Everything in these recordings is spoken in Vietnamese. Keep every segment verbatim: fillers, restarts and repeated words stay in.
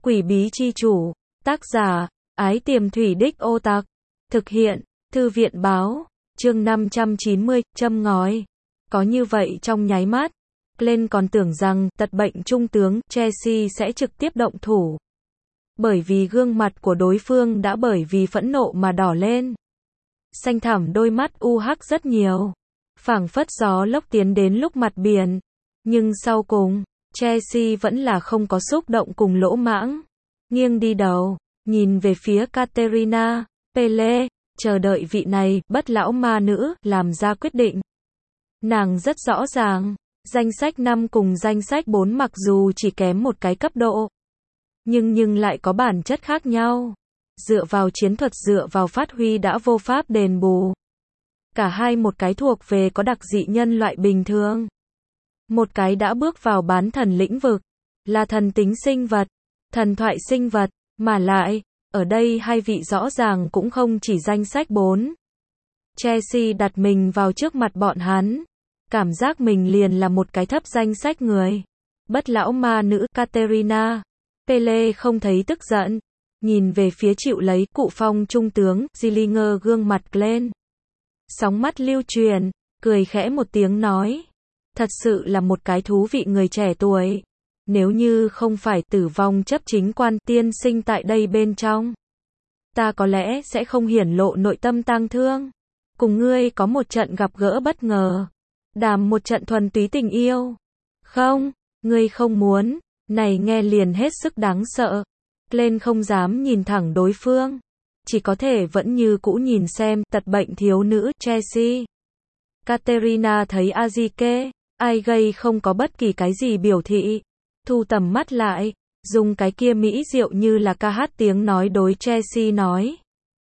Quỷ bí chi chủ, tác giả, Ái Tiềm Thủy Đích Ô Tặc, thực hiện, Thư viện báo, chương năm trăm chín mươi, châm ngòi. Có như vậy trong nháy mắt, Glenn còn tưởng rằng, tật bệnh trung tướng, Chelsea sẽ trực tiếp động thủ. Bởi vì gương mặt của đối phương đã bởi vì phẫn nộ mà đỏ lên. Xanh thẳm đôi mắt u hắc rất nhiều. Phảng phất gió lốc tiến đến lúc mặt biển. Nhưng sau cùng, Chelsea vẫn là không có xúc động cùng lỗ mãng. Nghiêng đi đầu, nhìn về phía Caterina, Pele, chờ đợi vị này, bất lão ma nữ, làm ra quyết định. Nàng rất rõ ràng, danh sách năm cùng danh sách bốn mặc dù chỉ kém một cái cấp độ. Nhưng nhưng lại có bản chất khác nhau. Dựa vào chiến thuật dựa vào phát huy đã vô pháp đền bù. Cả hai một cái thuộc về có đặc dị nhân loại bình thường. Một cái đã bước vào bán thần lĩnh vực. Là thần tính sinh vật. Thần thoại sinh vật. Mà lại, ở đây hai vị rõ ràng cũng không chỉ danh sách bốn. Chelsea đặt mình vào trước mặt bọn hắn. Cảm giác mình liền là một cái thấp danh sách người. Bất lão ma nữ Caterina. Pele không thấy tức giận. Nhìn về phía chịu lấy cụ phong trung tướng, Gillinger gương mặt lên. Sóng mắt lưu truyền, cười khẽ một tiếng nói. Thật sự là một cái thú vị người trẻ tuổi. Nếu như không phải tử vong chấp chính quan tiên sinh tại đây bên trong. Ta có lẽ sẽ không hiển lộ nội tâm tang thương. Cùng ngươi có một trận gặp gỡ bất ngờ. Đàm một trận thuần túy tình yêu. Không, ngươi không muốn. Này nghe liền hết sức đáng sợ. Lên không dám nhìn thẳng đối phương. Chỉ có thể vẫn như cũ nhìn xem, tật bệnh thiếu nữ, Chelsea. Caterina thấy Azike, ai gây không có bất kỳ cái gì biểu thị. Thu tầm mắt lại, dùng cái kia mỹ diệu như là ca hát tiếng nói đối Chelsea nói.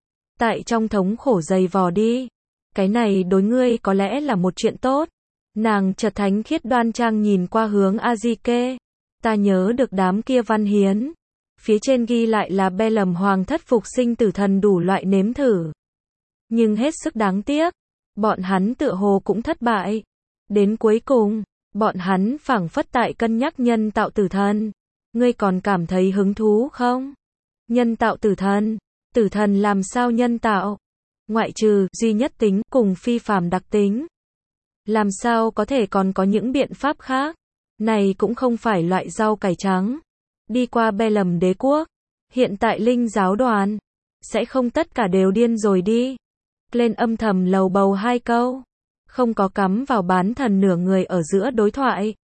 Tại trong thống khổ dày vò đi. Cái này đối ngươi có lẽ là một chuyện tốt. Nàng chợt thánh khiết đoan trang nhìn qua hướng Azike. Ta nhớ được đám kia văn hiến. Phía trên ghi lại là Bellum hoàng thất phục sinh tử thần đủ loại nếm thử. Nhưng hết sức đáng tiếc. Bọn hắn tựa hồ cũng thất bại. Đến cuối cùng, bọn hắn phảng phất tại cân nhắc nhân tạo tử thần. Ngươi còn cảm thấy hứng thú không? Nhân tạo tử thần. Tử thần làm sao nhân tạo? Ngoại trừ duy nhất tính cùng phi phàm đặc tính. Làm sao có thể còn có những biện pháp khác? Này cũng không phải loại rau cải trắng. Đi qua Bellum đế quốc. Hiện tại linh giáo đoàn. Sẽ không tất cả đều điên rồi đi. Lên âm thầm lầu bầu hai câu. Không có cắm vào bán thần nửa người ở giữa đối thoại.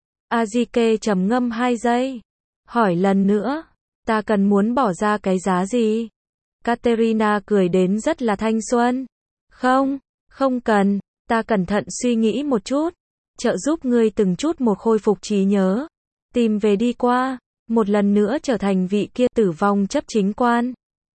Azike trầm ngâm hai giây. Hỏi lần nữa. Ta cần muốn bỏ ra cái giá gì? Caterina cười đến rất là thanh xuân. Không, không cần. Ta cẩn thận suy nghĩ một chút. Trợ giúp ngươi từng chút một khôi phục trí nhớ. Tìm về đi qua. Một lần nữa trở thành vị kia tử vong chấp chính quan.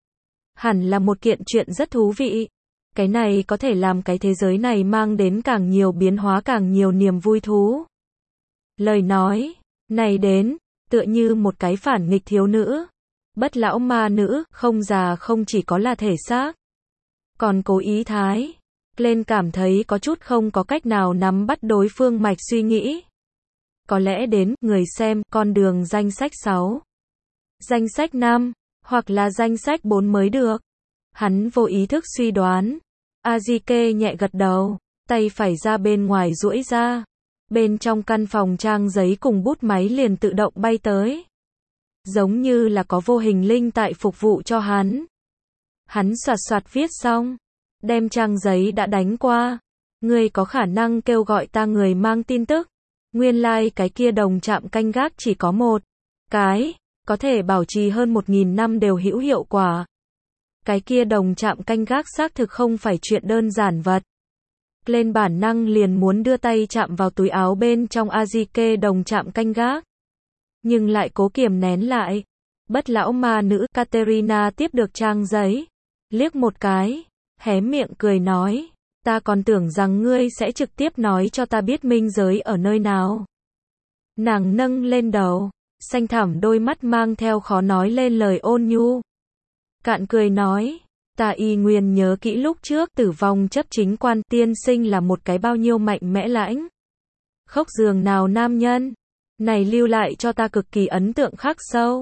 Hẳn là một kiện chuyện rất thú vị. Cái này có thể làm cái thế giới này mang đến càng nhiều biến hóa càng nhiều niềm vui thú. Lời nói này đến, tựa như một cái phản nghịch thiếu nữ. Bất lão ma nữ, không già không chỉ có là thể xác. Còn cố ý thái. Lên cảm thấy có chút không có cách nào nắm bắt đối phương mạch suy nghĩ. Có lẽ đến, người xem, con đường danh sách sáu. Danh sách năm, hoặc là danh sách bốn mới được. Hắn vô ý thức suy đoán. Azike nhẹ gật đầu, tay phải ra bên ngoài duỗi ra. Bên trong căn phòng trang giấy cùng bút máy liền tự động bay tới. Giống như là có vô hình linh tại phục vụ cho hắn. Hắn soạt soạt viết xong. Đem trang giấy đã đánh qua. Ngươi có khả năng kêu gọi ta người mang tin tức. Nguyên lai like cái kia đồng trạm canh gác chỉ có một cái, có thể bảo trì hơn một nghìn năm đều hữu hiệu quả. Cái kia đồng trạm canh gác xác thực không phải chuyện đơn giản vật. Lên bản năng liền muốn đưa tay chạm vào túi áo bên trong Azike đồng trạm canh gác. Nhưng lại cố kiềm nén lại. Bất lão ma nữ Caterina tiếp được trang giấy. Liếc một cái, hé miệng cười nói. Ta còn tưởng rằng ngươi sẽ trực tiếp nói cho ta biết minh giới ở nơi nào. Nàng nâng lên đầu, xanh thẳm đôi mắt mang theo khó nói lên lời ôn nhu. Cạn cười nói, ta y nguyên nhớ kỹ lúc trước tử vong chấp chính quan tiên sinh là một cái bao nhiêu mạnh mẽ lãnh. Khốc giường nào nam nhân. Này lưu lại cho ta cực kỳ ấn tượng khắc sâu.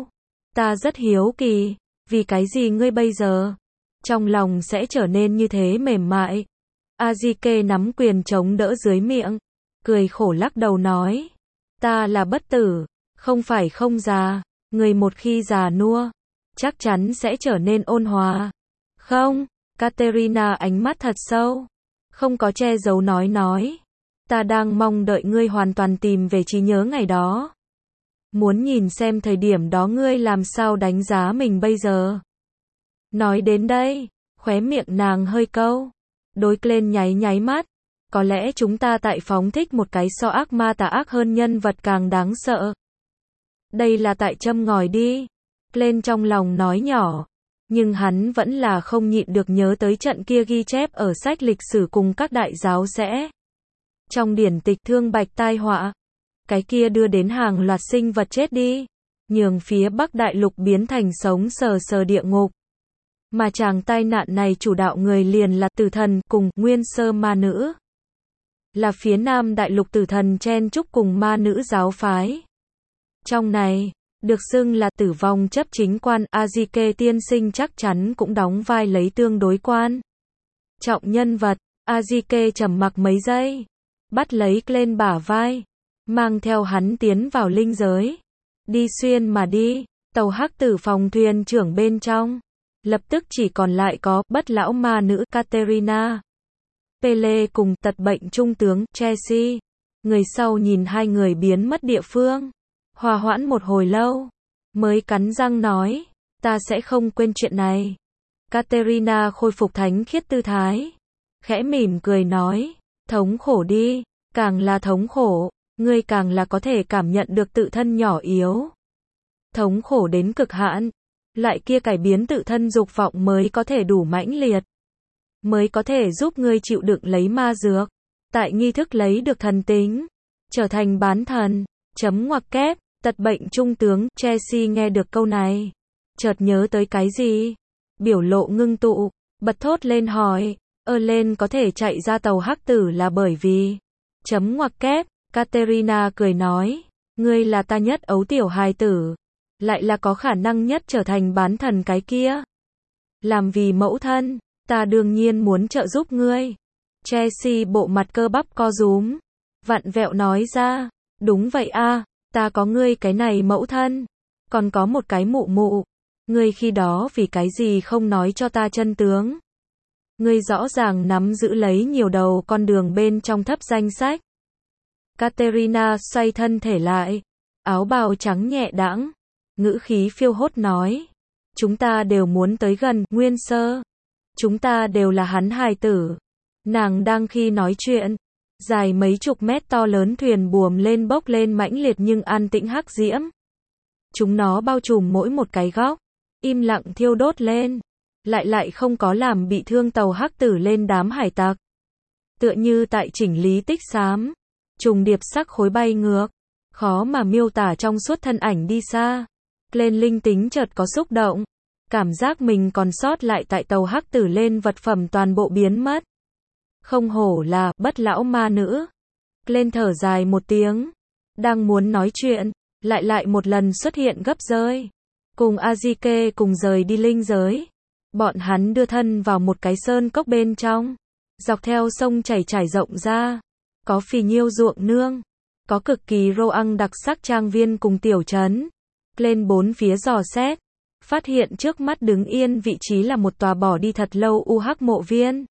Ta rất hiếu kỳ, vì cái gì ngươi bây giờ trong lòng sẽ trở nên như thế mềm mại. Azike nắm quyền chống đỡ dưới miệng, cười khổ lắc đầu nói, ta là bất tử, không phải không già, người một khi già nua, chắc chắn sẽ trở nên ôn hòa. Không, Katerina ánh mắt thật sâu, không có che giấu nói nói, ta đang mong đợi ngươi hoàn toàn tìm về trí nhớ ngày đó. Muốn nhìn xem thời điểm đó ngươi làm sao đánh giá mình bây giờ. Nói đến đây, khóe miệng nàng hơi câu, đối Glenn nháy nháy mắt, có lẽ chúng ta tại phóng thích một cái so ác ma tà ác hơn nhân vật càng đáng sợ. Đây là tại châm ngòi đi, Glenn trong lòng nói nhỏ, nhưng hắn vẫn là không nhịn được nhớ tới trận kia ghi chép ở sách lịch sử cùng các đại giáo sẽ. Trong điển tịch thương bạch tai họa, cái kia đưa đến hàng loạt sinh vật chết đi, nhường phía Bắc Đại Lục biến thành sống sờ sờ địa ngục. Mà chàng tai nạn này chủ đạo người liền là tử thần cùng nguyên sơ ma nữ. Là phía Nam Đại Lục tử thần chen chúc cùng ma nữ giáo phái. Trong này, được xưng là tử vong chấp chính quan, Azike tiên sinh chắc chắn cũng đóng vai lấy tương đối quan trọng nhân vật. Azike trầm mặc mấy giây, bắt lấy Glenn bả vai, mang theo hắn tiến vào linh giới. Đi xuyên mà đi, tàu hắc tử phòng thuyền trưởng bên trong, lập tức chỉ còn lại có bất lão ma nữ Katerina, Pele cùng tật bệnh trung tướng Chelsea. Người sau nhìn hai người biến mất địa phương, hòa hoãn một hồi lâu, mới cắn răng nói, ta sẽ không quên chuyện này. Katerina khôi phục thánh khiết tư thái, khẽ mỉm cười nói, thống khổ đi, càng là thống khổ, ngươi càng là có thể cảm nhận được tự thân nhỏ yếu. Thống khổ đến cực hạn, loại kia cải biến tự thân dục vọng mới có thể đủ mãnh liệt, mới có thể giúp ngươi chịu đựng lấy ma dược, tại nghi thức lấy được thần tính, trở thành bán thần. Chấm ngoặc kép, tật bệnh trung tướng Chelsea nghe được câu này, chợt nhớ tới cái gì, biểu lộ ngưng tụ, bật thốt lên hỏi, ơ lên có thể chạy ra tàu hắc tử là bởi vì, chấm ngoặc kép, Katerina cười nói, ngươi là ta nhất ấu tiểu hài tử, lại là có khả năng nhất trở thành bán thần cái kia. Làm vì mẫu thân, ta đương nhiên muốn trợ giúp ngươi. Chelsea bộ mặt cơ bắp co rúm, vặn vẹo nói ra, đúng vậy a, ta có ngươi cái này mẫu thân, còn có một cái mụ mụ, ngươi khi đó vì cái gì không nói cho ta chân tướng. Ngươi rõ ràng nắm giữ lấy nhiều đầu con đường bên trong thấp danh sách. Katerina xoay thân thể lại, áo bào trắng nhẹ đãng, ngữ khí phiêu hốt nói, chúng ta đều muốn tới gần Nguyên Sơ, chúng ta đều là hắn hài tử. Nàng đang khi nói chuyện, dài mấy chục mét to lớn thuyền buồm lên bốc lên mãnh liệt nhưng an tĩnh hắc diễm. Chúng nó bao trùm mỗi một cái góc, im lặng thiêu đốt lên, lại lại không có làm bị thương tàu hắc tử lên đám hải tặc. Tựa như tại chỉnh lý tích xám, trùng điệp sắc khối bay ngược, khó mà miêu tả trong suốt thân ảnh đi xa. Lên linh tính chợt có xúc động, cảm giác mình còn sót lại tại tàu hắc tử lên vật phẩm toàn bộ biến mất. Không hổ là bất lão ma nữ. Lên thở dài một tiếng, đang muốn nói chuyện, lại lại một lần xuất hiện gấp rơi. Cùng Azike cùng rời đi linh giới. Bọn hắn đưa thân vào một cái sơn cốc bên trong, dọc theo sông chảy trải rộng ra, có phì nhiêu ruộng nương, có cực kỳ rô ăn đặc sắc trang viên cùng tiểu trấn. Lên bốn phía dò xét, phát hiện trước mắt đứng yên vị trí là một tòa bỏ đi thật lâu u hắc mộ viên.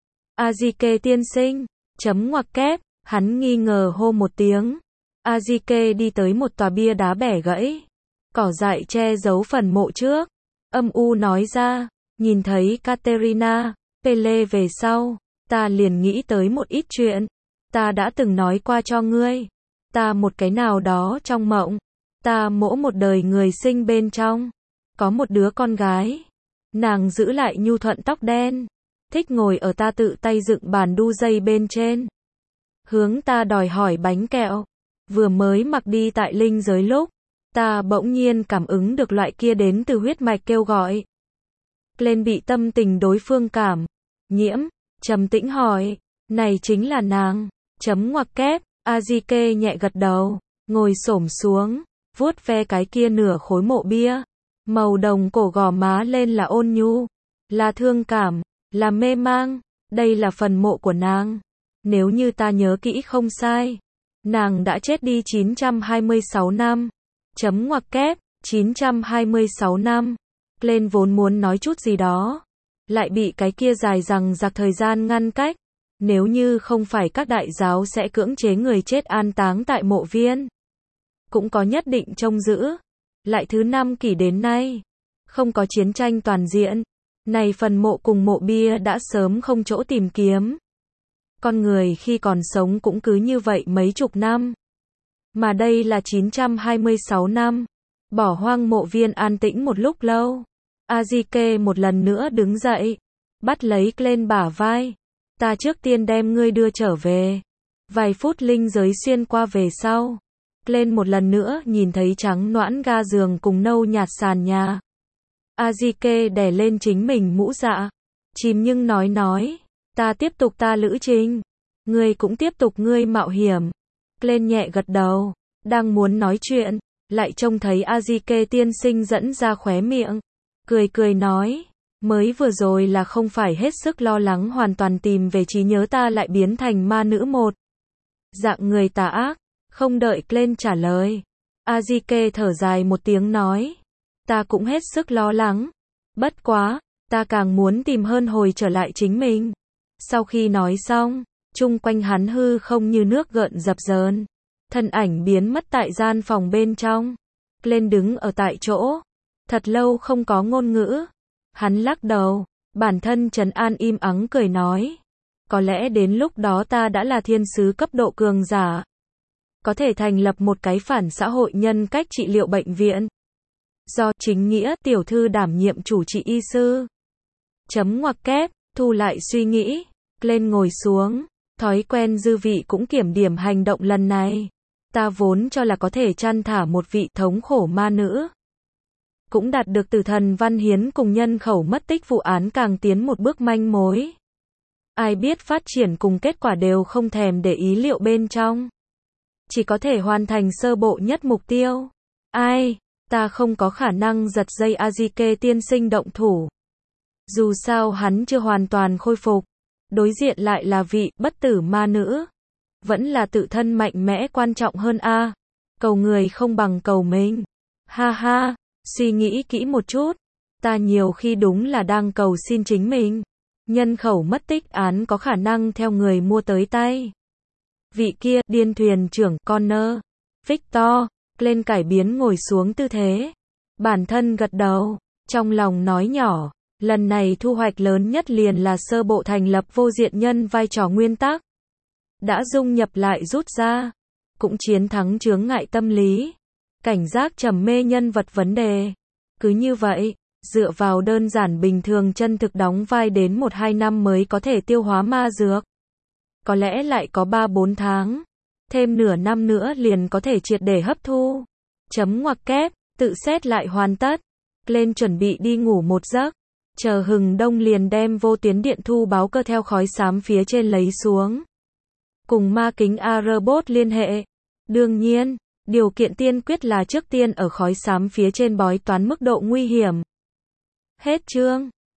Azike tiên sinh, chấm ngoặc kép, hắn nghi ngờ hô một tiếng. Azike đi tới một tòa bia đá bẻ gãy, cỏ dại che giấu phần mộ trước, âm u nói ra, nhìn thấy Katerina, Pele về sau, ta liền nghĩ tới một ít chuyện, ta đã từng nói qua cho ngươi, ta một cái nào đó trong mộng, ta mỗ một đời người sinh bên trong, có một đứa con gái, nàng giữ lại nhu thuận tóc đen, thích ngồi ở ta tự tay dựng bàn đu dây bên trên, hướng ta đòi hỏi bánh kẹo. Vừa mới mặc đi tại linh giới lúc, ta bỗng nhiên cảm ứng được loại kia đến từ huyết mạch kêu gọi. Lên bị tâm tình đối phương cảm nhiễm, trầm tĩnh hỏi, này chính là nàng, chấm ngoặc kép, Azike nhẹ gật đầu, ngồi xổm xuống, vuốt ve cái kia nửa khối mộ bia, Màu đồng cổ gò má lên là ôn nhu, là thương cảm, là mê mang, đây là phần mộ của nàng. Nếu như ta nhớ kỹ không sai, nàng đã chết đi chín trăm hai mươi sáu năm. Chấm ngoặc kép, chín trăm hai mươi sáu năm. Glenn vốn muốn nói chút gì đó, lại bị cái kia dài dằng dặc thời gian ngăn cách. Nếu như không phải các đại giáo sẽ cưỡng chế người chết an táng tại mộ viên, cũng có nhất định trông giữ. Lại thứ năm kỷ đến nay, không có chiến tranh toàn diện, này phần mộ cùng mộ bia đã sớm không chỗ tìm kiếm. Con người khi còn sống cũng cứ như vậy mấy chục năm. Mà đây là chín trăm hai mươi sáu năm. Bỏ hoang mộ viên an tĩnh một lúc lâu. Azike một lần nữa đứng dậy, bắt lấy Glenn bả vai. Ta trước tiên đem ngươi đưa trở về. Vài phút linh giới xuyên qua về sau, Glenn một lần nữa nhìn thấy trắng noãn ga giường cùng nâu nhạt sàn nhà. Azike đè lên chính mình mũ dạ, chìm nhưng nói nói, ta tiếp tục ta lữ trình, ngươi cũng tiếp tục ngươi mạo hiểm. Glenn nhẹ gật đầu, đang muốn nói chuyện, lại trông thấy Azike tiên sinh dẫn ra khóe miệng, cười cười nói, mới vừa rồi là không phải hết sức lo lắng hoàn toàn tìm về trí nhớ ta lại biến thành ma nữ một dạng người tà ác. Không đợi Glenn trả lời, Azike thở dài một tiếng nói, ta cũng hết sức lo lắng, bất quá, ta càng muốn tìm hơn hồi trở lại chính mình. Sau khi nói xong, chung quanh hắn hư không như nước gợn dập dờn, thân ảnh biến mất tại gian phòng bên trong. Glenn đứng ở tại chỗ, thật lâu không có ngôn ngữ. Hắn lắc đầu, bản thân trấn an im ắng cười nói, có lẽ đến lúc đó ta đã là thiên sứ cấp độ cường giả, có thể thành lập một cái phản xã hội nhân cách trị liệu bệnh viện, do chính nghĩa tiểu thư đảm nhiệm chủ trị y sư. Chấm ngoặc kép, thu lại suy nghĩ, Glenn ngồi xuống, thói quen dư vị cũng kiểm điểm hành động lần này. Ta vốn cho là có thể chăn thả một vị thống khổ ma nữ, cũng đạt được tử thần văn hiến cùng nhân khẩu mất tích vụ án càng tiến một bước manh mối. Ai biết phát triển cùng kết quả đều không thèm để ý liệu bên trong. Chỉ có thể hoàn thành sơ bộ nhất mục tiêu. Ai, ta không có khả năng giật dây Azike tiên sinh động thủ. Dù sao hắn chưa hoàn toàn khôi phục, đối diện lại là vị bất tử ma nữ. Vẫn là tự thân mạnh mẽ quan trọng hơn a. Cầu người không bằng cầu mình. Ha ha, suy nghĩ kỹ một chút, ta nhiều khi đúng là đang cầu xin chính mình. Nhân khẩu mất tích án có khả năng theo người mua tới tay. Vị kia, điên thuyền trưởng Connor, Victor, lên cải biến ngồi xuống tư thế. Bản thân gật đầu, trong lòng nói nhỏ, lần này thu hoạch lớn nhất liền là sơ bộ thành lập vô diện nhân vai trò nguyên tắc. Đã dung nhập lại rút ra, cũng chiến thắng chướng ngại tâm lý, cảnh giác trầm mê nhân vật vấn đề. Cứ như vậy, dựa vào đơn giản bình thường chân thực đóng vai đến một hai năm mới có thể tiêu hóa ma dược. Có lẽ lại có ba bốn tháng, thêm nửa năm nữa liền có thể triệt để hấp thu. Chấm ngoặc kép, tự xét lại hoàn tất. Glenn chuẩn bị đi ngủ một giấc, chờ hừng đông liền đem vô tuyến điện thu báo cơ theo khói xám phía trên lấy xuống. Cùng ma kính A-robot liên hệ. Đương nhiên, điều kiện tiên quyết là trước tiên ở khói xám phía trên bói toán mức độ nguy hiểm. Hết chương.